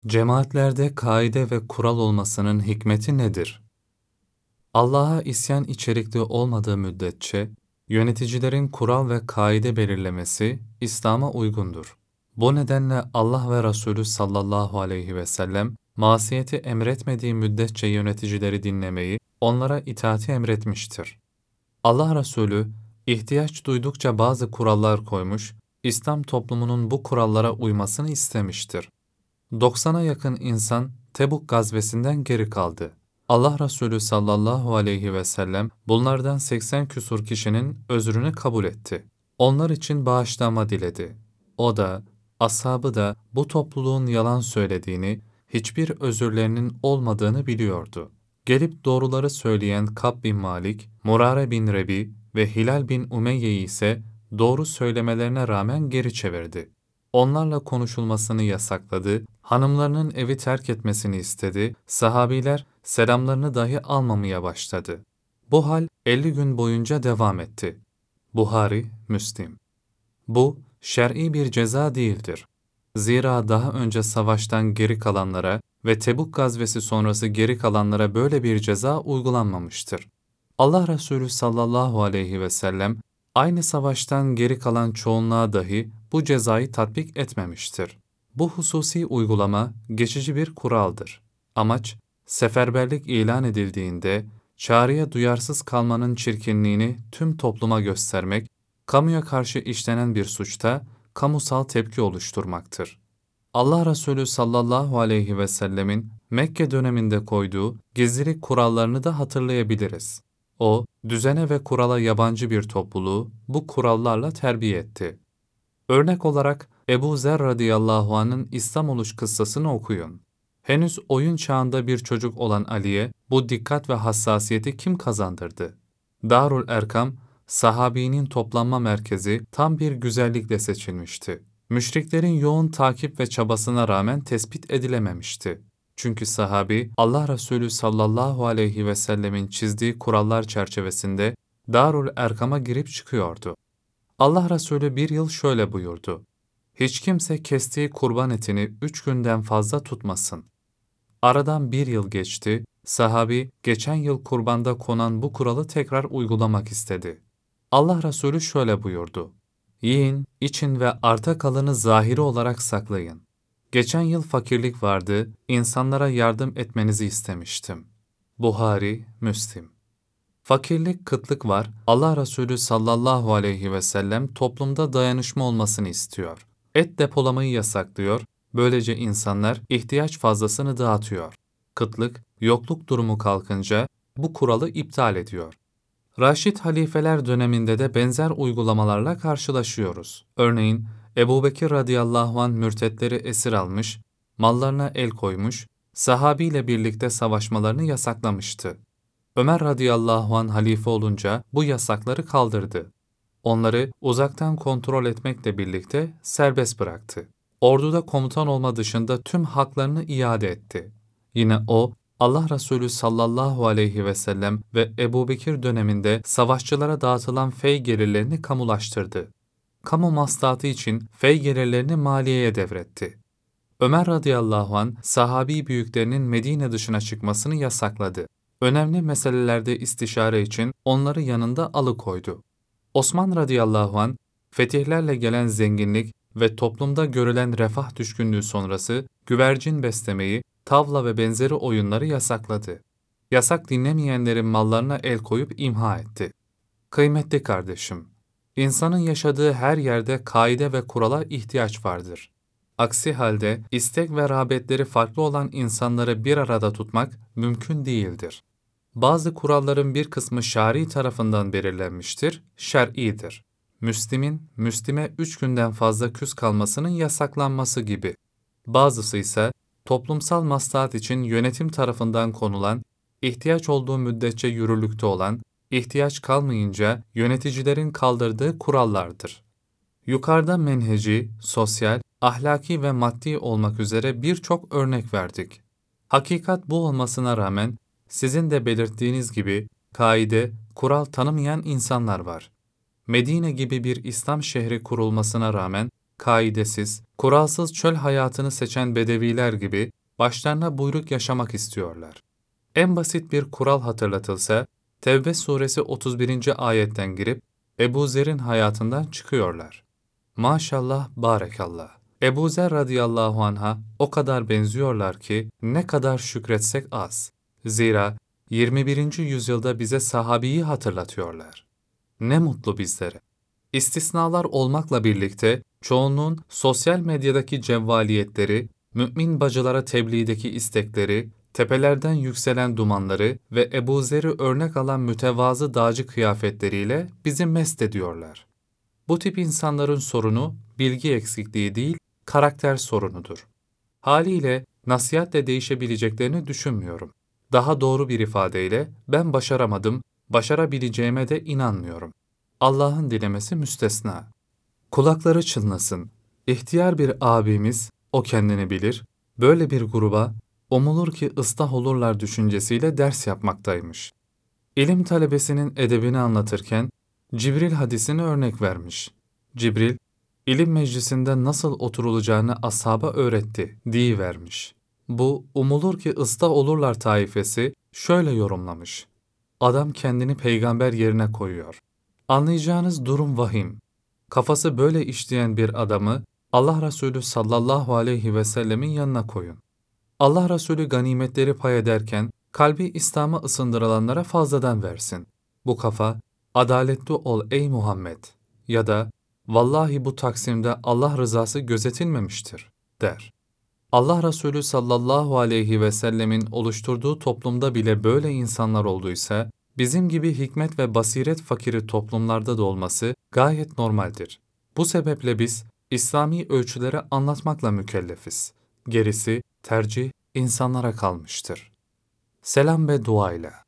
Cemaatlerde kaide ve kural olmasının hikmeti nedir? Allah'a isyan içerikli olmadığı müddetçe, yöneticilerin kural ve kaide belirlemesi İslam'a uygundur. Bu nedenle Allah ve Resulü sallallahu aleyhi ve sellem, masiyeti emretmediği müddetçe yöneticileri dinlemeyi, onlara itaati emretmiştir. Allah Resulü, ihtiyaç duydukça bazı kurallar koymuş, İslam toplumunun bu kurallara uymasını istemiştir. 90'a yakın insan Tebuk gazvesinden geri kaldı. Allah Resulü sallallahu aleyhi ve sellem bunlardan 80 küsur kişinin özrünü kabul etti. Onlar için bağışlanma diledi. O da, ashabı da bu topluluğun yalan söylediğini, hiçbir özürlerinin olmadığını biliyordu. Gelip doğruları söyleyen Kab bin Malik, Murare bin Rebi ve Hilal bin Umeyye'yi ise doğru söylemelerine rağmen geri çevirdi. Onlarla konuşulmasını yasakladı, hanımlarının evi terk etmesini istedi, sahabiler selamlarını dahi almamaya başladı. Bu hal 50 gün boyunca devam etti. Buhari, Müslim. Bu, şer'i bir ceza değildir. Zira daha önce savaştan geri kalanlara ve Tebuk gazvesi sonrası geri kalanlara böyle bir ceza uygulanmamıştır. Allah Resulü sallallahu aleyhi ve sellem, aynı savaştan geri kalan çoğunluğa dahi bu cezayı tatbik etmemiştir. Bu hususi uygulama geçici bir kuraldır. Amaç, seferberlik ilan edildiğinde, çağrıya duyarsız kalmanın çirkinliğini tüm topluma göstermek, kamuya karşı işlenen bir suçta kamusal tepki oluşturmaktır. Allah Resulü sallallahu aleyhi ve sellemin Mekke döneminde koyduğu gizlilik kurallarını da hatırlayabiliriz. O, düzene ve kurala yabancı bir topluluğu bu kurallarla terbiye etti. Örnek olarak Ebu Zer radıyallahu anh'ın İslam oluş kıssasını okuyun. Henüz oyun çağında bir çocuk olan Ali'ye bu dikkat ve hassasiyeti kim kazandırdı? Darul Erkam, sahabinin toplanma merkezi tam bir güzellikle seçilmişti. Müşriklerin yoğun takip ve çabasına rağmen tespit edilememişti. Çünkü sahabi, Allah Resulü sallallahu aleyhi ve sellemin çizdiği kurallar çerçevesinde Darul Erkam'a girip çıkıyordu. Allah Resulü bir yıl şöyle buyurdu: "Hiç kimse kestiği kurban etini 3 günden fazla tutmasın." Aradan bir yıl geçti, sahabi geçen yıl kurbanda konan bu kuralı tekrar uygulamak istedi. Allah Resulü şöyle buyurdu: "Yiyin, için ve arta kalanı zahiri olarak saklayın. Geçen yıl fakirlik vardı, insanlara yardım etmenizi istemiştim." Buhari, Müslim. Fakirlik, kıtlık var, Allah Resulü sallallahu aleyhi ve sellem toplumda dayanışma olmasını istiyor. Et depolamayı yasaklıyor, böylece insanlar ihtiyaç fazlasını dağıtıyor. Kıtlık, yokluk durumu kalkınca bu kuralı iptal ediyor. Raşid halifeler döneminde de benzer uygulamalarla karşılaşıyoruz. Örneğin Ebubekir radıyallahu anh mürtetleri esir almış, mallarına el koymuş, sahabiyle birlikte savaşmalarını yasaklamıştı. Ömer radıyallahu anh halife olunca bu yasakları kaldırdı. Onları uzaktan kontrol etmekle birlikte serbest bıraktı. Orduda komutan olma dışında tüm haklarını iade etti. Yine o, Allah Resulü sallallahu aleyhi ve sellem ve Ebubekir döneminde savaşçılara dağıtılan fey gelirlerini kamulaştırdı. Kamu maslahatı için fey gelirlerini maliyeye devretti. Ömer radıyallahu anh sahabi büyüklerinin Medine dışına çıkmasını yasakladı. Önemli meselelerde istişare için onları yanında alıkoydu. Osman radıyallahu anh, fetihlerle gelen zenginlik ve toplumda görülen refah düşkünlüğü sonrası güvercin beslemeyi, tavla ve benzeri oyunları yasakladı. Yasak dinlemeyenlerin mallarına el koyup imha etti. Kıymetli kardeşim, insanın yaşadığı her yerde kaide ve kurala ihtiyaç vardır. Aksi halde istek ve rağbetleri farklı olan insanları bir arada tutmak mümkün değildir. Bazı kuralların bir kısmı şer'i tarafından belirlenmiştir, şer'idir. Müslime 3 günden fazla küs kalmasının yasaklanması gibi. Bazısı ise toplumsal maslahat için yönetim tarafından konulan, ihtiyaç olduğu müddetçe yürürlükte olan, ihtiyaç kalmayınca yöneticilerin kaldırdığı kurallardır. Yukarıda menheci, sosyal, ahlaki ve maddi olmak üzere birçok örnek verdik. Hakikat bu olmasına rağmen sizin de belirttiğiniz gibi kaide, kural tanımayan insanlar var. Medine gibi bir İslam şehri kurulmasına rağmen kaidesiz, kuralsız çöl hayatını seçen bedeviler gibi başlarına buyruk yaşamak istiyorlar. En basit bir kural hatırlatılsa, Tevbe suresi 31. ayetten girip Ebu Zer'in hayatından çıkıyorlar. Maşallah, barekallah. Ebu Zer radıyallahu anh'a o kadar benziyorlar ki ne kadar şükretsek az. Zira 21. yüzyılda bize sahabiyi hatırlatıyorlar. Ne mutlu bizlere. İstisnalar olmakla birlikte çoğunluğun sosyal medyadaki cevvaliyetleri, mümin bacılara tebliğdeki istekleri, tepelerden yükselen dumanları ve Ebu Zer'i örnek alan mütevazı dağcı kıyafetleriyle bizi mest ediyorlar. Bu tip insanların sorunu bilgi eksikliği değil, karakter sorunudur. Haliyle nasihatle değişebileceklerini düşünmüyorum. Daha doğru bir ifadeyle ben başaramadım, başarabileceğime de inanmıyorum. Allah'ın dilemesi müstesna. Kulakları çınlasın. İhtiyar bir abimiz, o kendini bilir, böyle bir gruba umulur ki ıslah olurlar düşüncesiyle ders yapmaktaymış. İlim talebesinin edebini anlatırken Cibril hadisini örnek vermiş. Cibril, ilim meclisinde nasıl oturulacağını ashaba öğretti deyivermiş. Bu umulur ki ıslah olurlar taifesi şöyle yorumlamış. Adam kendini peygamber yerine koyuyor. Anlayacağınız durum vahim. Kafası böyle işleyen bir adamı Allah Resulü sallallahu aleyhi ve sellemin yanına koyun. Allah Resulü ganimetleri pay ederken kalbi İslam'a ısındırılanlara fazladan versin. Bu kafa, adaletli ol ey Muhammed ya da vallahi bu taksimde Allah rızası gözetilmemiştir der. Allah Resulü sallallahu aleyhi ve sellemin oluşturduğu toplumda bile böyle insanlar olduysa, bizim gibi hikmet ve basiret fakiri toplumlarda da olması gayet normaldir. Bu sebeple biz İslami ölçüleri anlatmakla mükellefiz. Gerisi tercih insanlara kalmıştır. Selam ve dua ile.